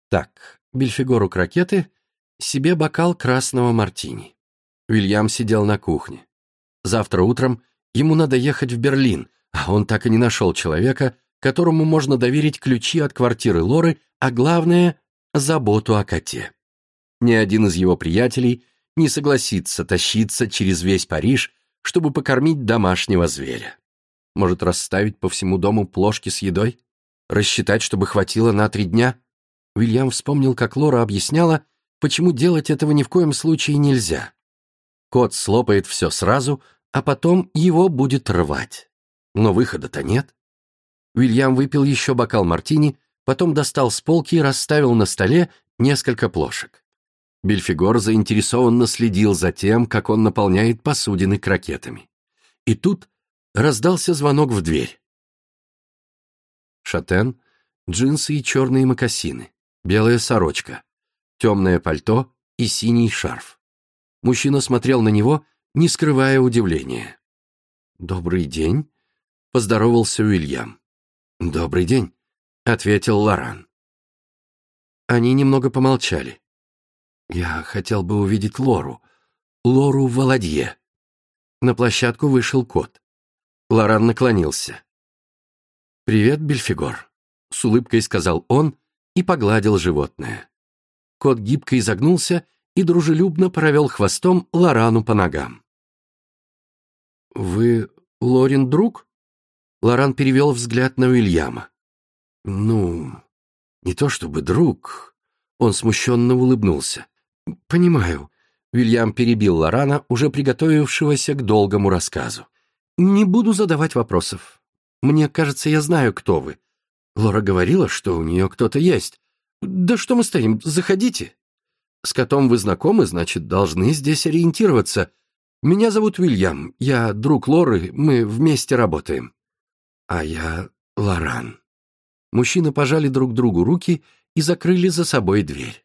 Так, Бельфигору крокеты, себе бокал красного мартини. Уильям сидел на кухне. Завтра утром ему надо ехать в Берлин, а он так и не нашел человека, которому можно доверить ключи от квартиры Лоры, а главное – заботу о коте. Ни один из его приятелей не согласится тащиться через весь Париж, чтобы покормить домашнего зверя. Может, расставить по всему дому плошки с едой? Рассчитать, чтобы хватило на 3 дня? Уильям вспомнил, как Лора объясняла, почему делать этого ни в коем случае нельзя. Кот слопает все сразу, а потом его будет рвать. Но выхода-то нет. Уильям выпил еще бокал мартини, потом достал с полки и расставил на столе несколько плошек. Бельфигор заинтересованно следил за тем, как он наполняет посудины крокетами. И тут раздался звонок в дверь. Шатен, джинсы и черные мокасины, белая сорочка, темное пальто и синий шарф. Мужчина смотрел на него, не скрывая удивления. «Добрый день», — поздоровался Уильям. «Добрый день», — ответил Лоран. Они немного помолчали. «Я хотел бы увидеть Лору Валадье». На площадку вышел кот. Лоран наклонился. «Привет, Бельфигор», — с улыбкой сказал он и погладил животное. Кот гибко изогнулся и дружелюбно провел хвостом Лорану по ногам. «Вы Лорин друг?» Лоран перевел взгляд на Уильяма. «Ну, не то чтобы друг». Он смущенно улыбнулся. «Понимаю». Уильям перебил Лорана, уже приготовившегося к долгому рассказу. «Не буду задавать вопросов. Мне кажется, я знаю, кто вы. Лора говорила, что у нее кто-то есть. Да что мы стоим, заходите. С котом вы знакомы, значит, должны здесь ориентироваться. Меня зовут Уильям, я друг Лоры, мы вместе работаем». «А я Лоран». Мужчины пожали друг другу руки и закрыли за собой дверь.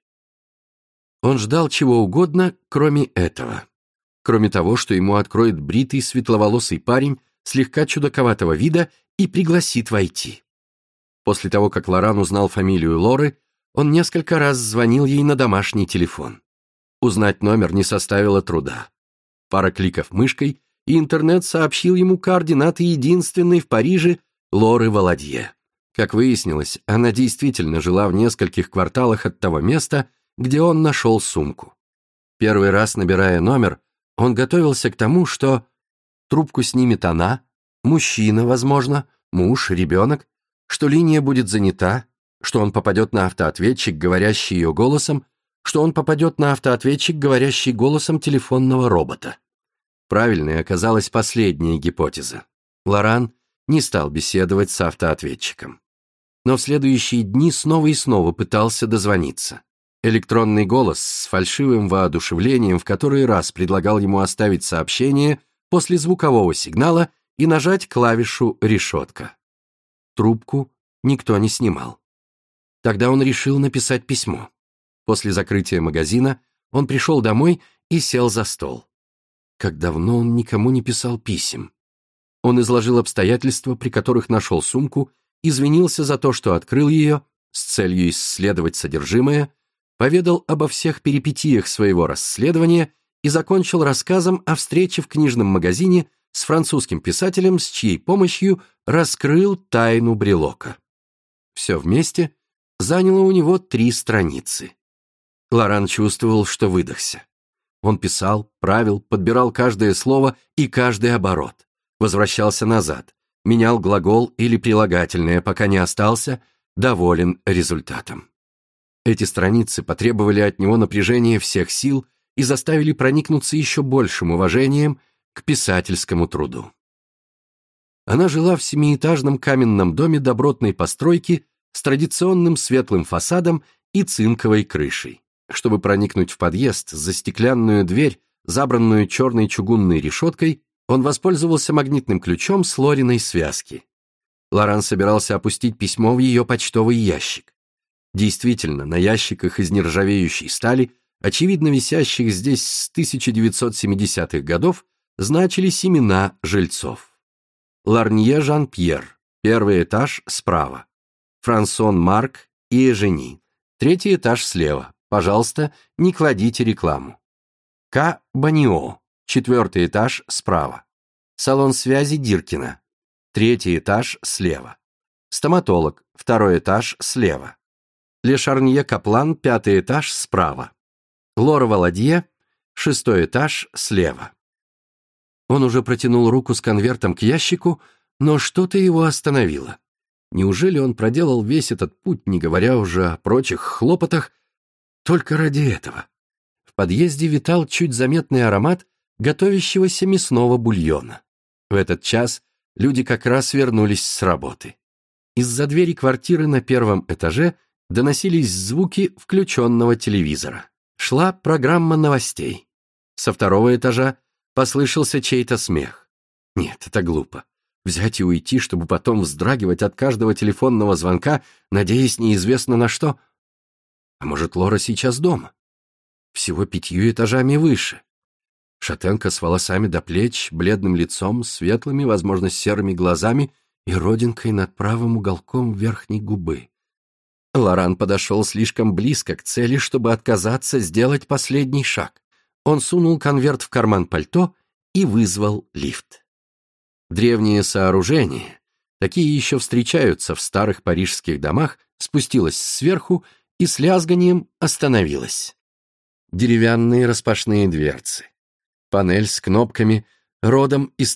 Он ждал чего угодно, кроме этого. Кроме того, что ему откроет бритый светловолосый парень слегка чудаковатого вида и пригласит войти. После того, как Лоран узнал фамилию Лоры, он несколько раз звонил ей на домашний телефон. Узнать номер не составило труда. Пара кликов мышкой, и интернет сообщил ему координаты единственной в Париже Лоры Валадье. Как выяснилось, она действительно жила в нескольких кварталах от того места, где он нашел сумку. Первый раз, набирая номер, он готовился к тому, что трубку снимет она, мужчина, возможно, муж, ребенок, что линия будет занята, что он попадет на автоответчик, говорящий ее голосом, что он попадет на автоответчик, говорящий голосом телефонного робота. Правильной оказалась последняя гипотеза. Лоран не стал беседовать с автоответчиком. Но в следующие дни снова и снова пытался дозвониться. Электронный голос с фальшивым воодушевлением в который раз предлагал ему оставить сообщение после звукового сигнала и нажать клавишу «решетка». Трубку никто не снимал. Тогда он решил написать письмо. После закрытия магазина он пришел домой и сел за стол. Как давно он никому не писал писем. Он изложил обстоятельства, при которых нашел сумку, извинился за то, что открыл ее, с целью исследовать содержимое, поведал обо всех перипетиях своего расследования и закончил рассказом о встрече в книжном магазине с французским писателем, с чьей помощью раскрыл тайну брелока. Все вместе заняло у него 3 страницы. Лоран чувствовал, что выдохся. Он писал, правил, подбирал каждое слово и каждый оборот, возвращался назад, менял глагол или прилагательное, пока не остался доволен результатом. Эти страницы потребовали от него напряжения всех сил и заставили проникнуться еще большим уважением к писательскому труду. Она жила в 7-этажном каменном доме добротной постройки с традиционным светлым фасадом и цинковой крышей. Чтобы проникнуть в подъезд за стеклянную дверь, забранную черной чугунной решеткой, он воспользовался магнитным ключом с Лориной связки. Лоран собирался опустить письмо в ее почтовый ящик. Действительно, на ящиках из нержавеющей стали, очевидно висящих здесь с 1970-х годов, значились имена жильцов. Ларнье Жан-Пьер, 1-й этаж справа. Франсон Марк и Эжени, 3-й этаж слева. Пожалуйста, не кладите рекламу. К. Банио, 4-й этаж справа. Салон связи Диркина, 3-й этаж слева. Стоматолог, 2-й этаж слева. Ле Шарнье Каплан, 5-й этаж справа. Лора Валадье, 6-й этаж слева. Он уже протянул руку с конвертом к ящику, но что-то его остановило. Неужели он проделал весь этот путь, не говоря уже о прочих хлопотах, только ради этого? В подъезде витал чуть заметный аромат готовящегося мясного бульона. В этот час люди как раз вернулись с работы. Из-за двери квартиры на 1-м этаже доносились звуки включенного телевизора. Шла программа новостей. Со 2-го этажа послышался чей-то смех. Нет, это глупо. Взять и уйти, чтобы потом вздрагивать от каждого телефонного звонка, надеясь неизвестно на что. А может, Лора сейчас дома? Всего 5 этажами выше. Шатенка с волосами до плеч, бледным лицом, светлыми, возможно, серыми глазами и родинкой над правым уголком верхней губы. Лоран подошел слишком близко к цели, чтобы отказаться сделать последний шаг. Он сунул конверт в карман пальто и вызвал лифт. Древнее сооружение, такие еще встречаются в старых парижских домах, спустилось сверху и с лязганием остановилось. Деревянные распашные дверцы. Панель с кнопками, родом из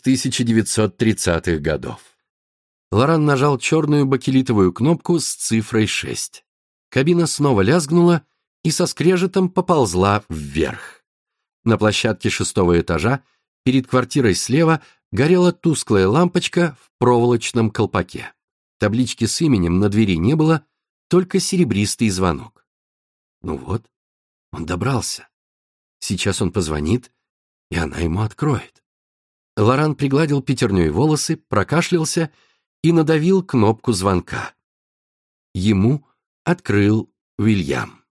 1930-х годов. Лоран нажал черную бакелитовую кнопку с цифрой 6. Кабина снова лязгнула и со скрежетом поползла вверх. На площадке 6-го этажа, перед квартирой слева, горела тусклая лампочка в проволочном колпаке. Таблички с именем на двери не было, только серебристый звонок. Ну вот, он добрался. Сейчас он позвонит, и она ему откроет. Лоран пригладил пятерней волосы, прокашлялся и надавил кнопку звонка. Ему открыл Уильям.